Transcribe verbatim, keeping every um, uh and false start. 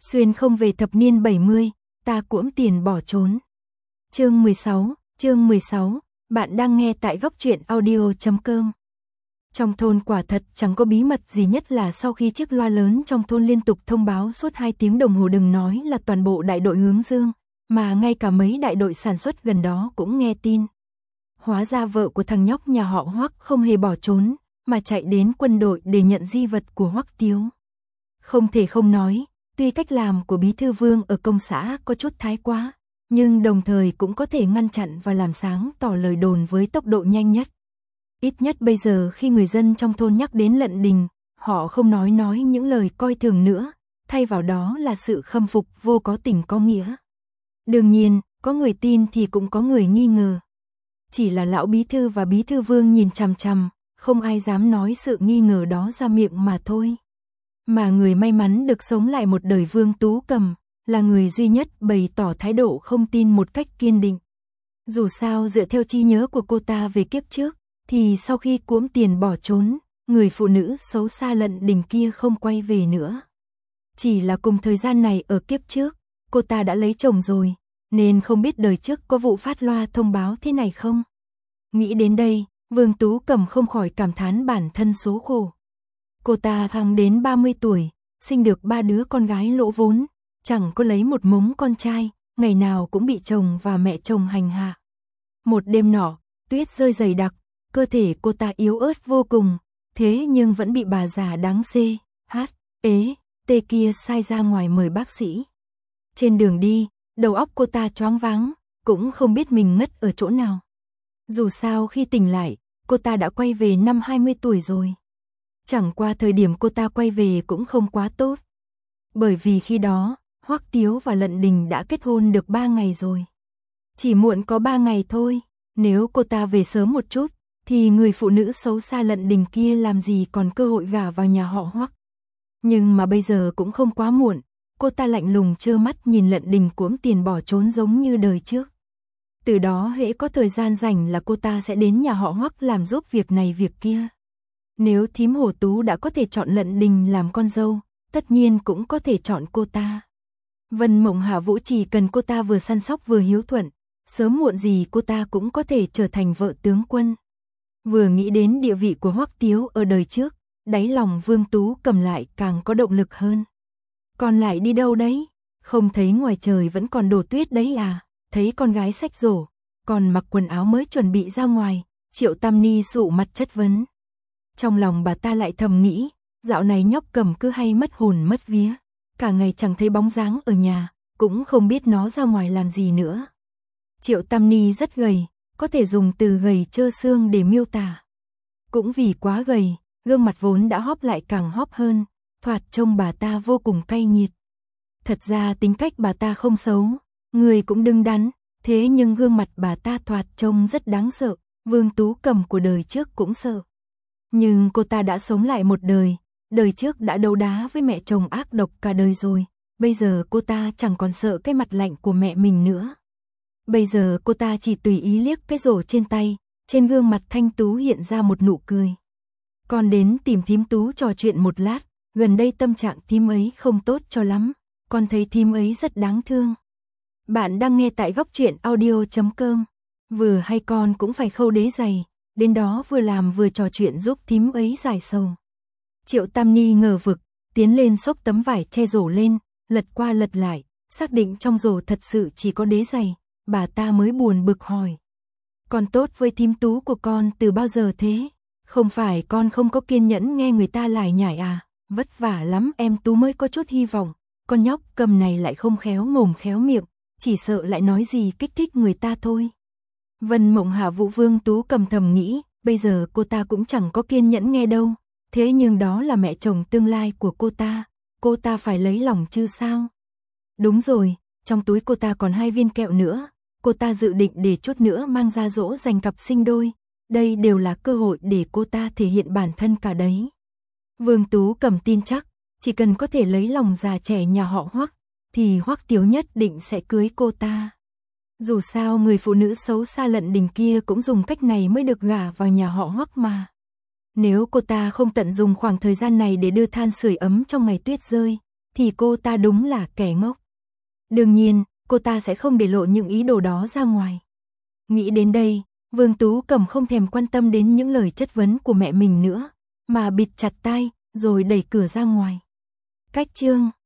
Xuyên không về thập niên bảy mươi, ta cuỗm tiền bỏ trốn. Chương mười sáu, chương mười sáu, bạn đang nghe tại góc truyện audio chấm com. Trong thôn quả thật chẳng có bí mật gì, nhất là sau khi chiếc loa lớn trong thôn liên tục thông báo suốt hai tiếng đồng hồ, đừng nói là toàn bộ đại đội hướng dương, mà ngay cả mấy đại đội sản xuất gần đó cũng nghe tin. Hóa ra vợ của thằng nhóc nhà họ Hoắc không hề bỏ trốn, mà chạy đến quân đội để nhận di vật của Hoắc Tiếu. Không thể không nói, tuy cách làm của Bí thư Vương ở công xã có chút thái quá, nhưng đồng thời cũng có thể ngăn chặn và làm sáng tỏ lời đồn với tốc độ nhanh nhất. Ít nhất bây giờ khi người dân trong thôn nhắc đến Lận Đình, họ không nói nói những lời coi thường nữa, thay vào đó là sự khâm phục vô có tình có nghĩa. Đương nhiên, có người tin thì cũng có người nghi ngờ. Chỉ là lão Bí thư và Bí thư Vương nhìn chằm chằm, không ai dám nói sự nghi ngờ đó ra miệng mà thôi. Mà người may mắn được sống lại một đời Vương Tú Cầm, là người duy nhất bày tỏ thái độ không tin một cách kiên định. Dù sao dựa theo trí nhớ của cô ta về kiếp trước, thì sau khi cuỗm tiền bỏ trốn, người phụ nữ xấu xa Lận Đình kia không quay về nữa. Chỉ là cùng thời gian này ở kiếp trước, cô ta đã lấy chồng rồi, nên không biết đời trước có vụ phát loa thông báo thế này không. Nghĩ đến đây, Vương Tú Cầm không khỏi cảm thán bản thân số khổ. Cô ta thăng đến ba mươi tuổi, sinh được ba đứa con gái lỗ vốn, chẳng có lấy một mống con trai, ngày nào cũng bị chồng và mẹ chồng hành hạ. Một đêm nọ, tuyết rơi dày đặc, cơ thể cô ta yếu ớt vô cùng, thế nhưng vẫn bị bà già đáng xê, hát, ế, tê kia sai ra ngoài mời bác sĩ. Trên đường đi, đầu óc cô ta choáng váng, cũng không biết mình ngất ở chỗ nào. Dù sao khi tỉnh lại, cô ta đã quay về năm hai mươi tuổi rồi. Chẳng qua thời điểm cô ta quay về cũng không quá tốt. Bởi vì khi đó, Hoắc Tiếu và Lận Đình đã kết hôn được ba ngày rồi. Chỉ muộn có ba ngày thôi, nếu cô ta về sớm một chút, thì người phụ nữ xấu xa Lận Đình kia làm gì còn cơ hội gả vào nhà họ Hoắc. Nhưng mà bây giờ cũng không quá muộn, cô ta lạnh lùng trơ mắt nhìn Lận Đình cuỗm tiền bỏ trốn giống như đời trước. Từ đó hễ có thời gian rảnh là cô ta sẽ đến nhà họ Hoắc làm giúp việc này việc kia. Nếu thím Hổ Tú đã có thể chọn Lận Đình làm con dâu, tất nhiên cũng có thể chọn cô ta. Vân Mộng Hạ Vũ chỉ cần cô ta vừa săn sóc vừa hiếu thuận, sớm muộn gì cô ta cũng có thể trở thành vợ tướng quân. Vừa nghĩ đến địa vị của Hoắc Tiếu ở đời trước, đáy lòng Vương Tú Cầm lại càng có động lực hơn. Còn lại đi đâu đấy? Không thấy ngoài trời vẫn còn đổ tuyết đấy à? Thấy con gái xách rổ, còn mặc quần áo mới chuẩn bị ra ngoài, Triệu Tam Ni sụ mặt chất vấn. Trong lòng bà ta lại thầm nghĩ, dạo này nhóc Cầm cứ hay mất hồn mất vía, cả ngày chẳng thấy bóng dáng ở nhà, cũng không biết nó ra ngoài làm gì nữa. Triệu Tam Ni rất gầy, có thể dùng từ gầy trơ xương để miêu tả. Cũng vì quá gầy, gương mặt vốn đã hóp lại càng hóp hơn, thoạt trông bà ta vô cùng cay nghiệt. Thật ra tính cách bà ta không xấu, người cũng đứng đắn, thế nhưng gương mặt bà ta thoạt trông rất đáng sợ, Vương Tú Cầm của đời trước cũng sợ. Nhưng cô ta đã sống lại một đời, đời trước đã đấu đá với mẹ chồng ác độc cả đời rồi, bây giờ cô ta chẳng còn sợ cái mặt lạnh của mẹ mình nữa. Bây giờ cô ta chỉ tùy ý liếc cái rổ trên tay, trên gương mặt thanh tú hiện ra một nụ cười. Còn đến tìm thím Tú trò chuyện một lát, gần đây tâm trạng thím ấy không tốt cho lắm, con thấy thím ấy rất đáng thương. Bạn đang nghe tại góc truyện audio chấm com. Vừa hay con cũng phải khâu đế giày, đến đó vừa làm vừa trò chuyện giúp thím ấy giải sầu. Triệu Tam Ni ngờ vực, tiến lên xốc tấm vải che rổ lên, lật qua lật lại, xác định trong rổ thật sự chỉ có đế giày, bà ta mới buồn bực hỏi. Con tốt với thím Tú của con từ bao giờ thế? Không phải con không có kiên nhẫn nghe người ta lải nhải à? Vất vả lắm em Tú mới có chút hy vọng, con nhóc Cầm này lại không khéo mồm khéo miệng, chỉ sợ lại nói gì kích thích người ta thôi. Vân Mộng Hạ Vũ Vương Tú Cầm thầm nghĩ, bây giờ cô ta cũng chẳng có kiên nhẫn nghe đâu, thế nhưng đó là mẹ chồng tương lai của cô ta, cô ta phải lấy lòng chứ sao? Đúng rồi, trong túi cô ta còn hai viên kẹo nữa, cô ta dự định để chút nữa mang ra dỗ dành cặp sinh đôi, đây đều là cơ hội để cô ta thể hiện bản thân cả đấy. Vương Tú Cầm tin chắc, chỉ cần có thể lấy lòng già trẻ nhà họ Hoắc, thì Hoắc Tiếu nhất định sẽ cưới cô ta. Dù sao người phụ nữ xấu xa Lận Đình kia cũng dùng cách này mới được gả vào nhà họ Hoắc mà. Nếu cô ta không tận dụng khoảng thời gian này để đưa than sưởi ấm trong ngày tuyết rơi, thì cô ta đúng là kẻ ngốc. Đương nhiên, cô ta sẽ không để lộ những ý đồ đó ra ngoài. Nghĩ đến đây, Vương Tú Cẩm không thèm quan tâm đến những lời chất vấn của mẹ mình nữa, mà bịt chặt tai, rồi đẩy cửa ra ngoài. Cách chương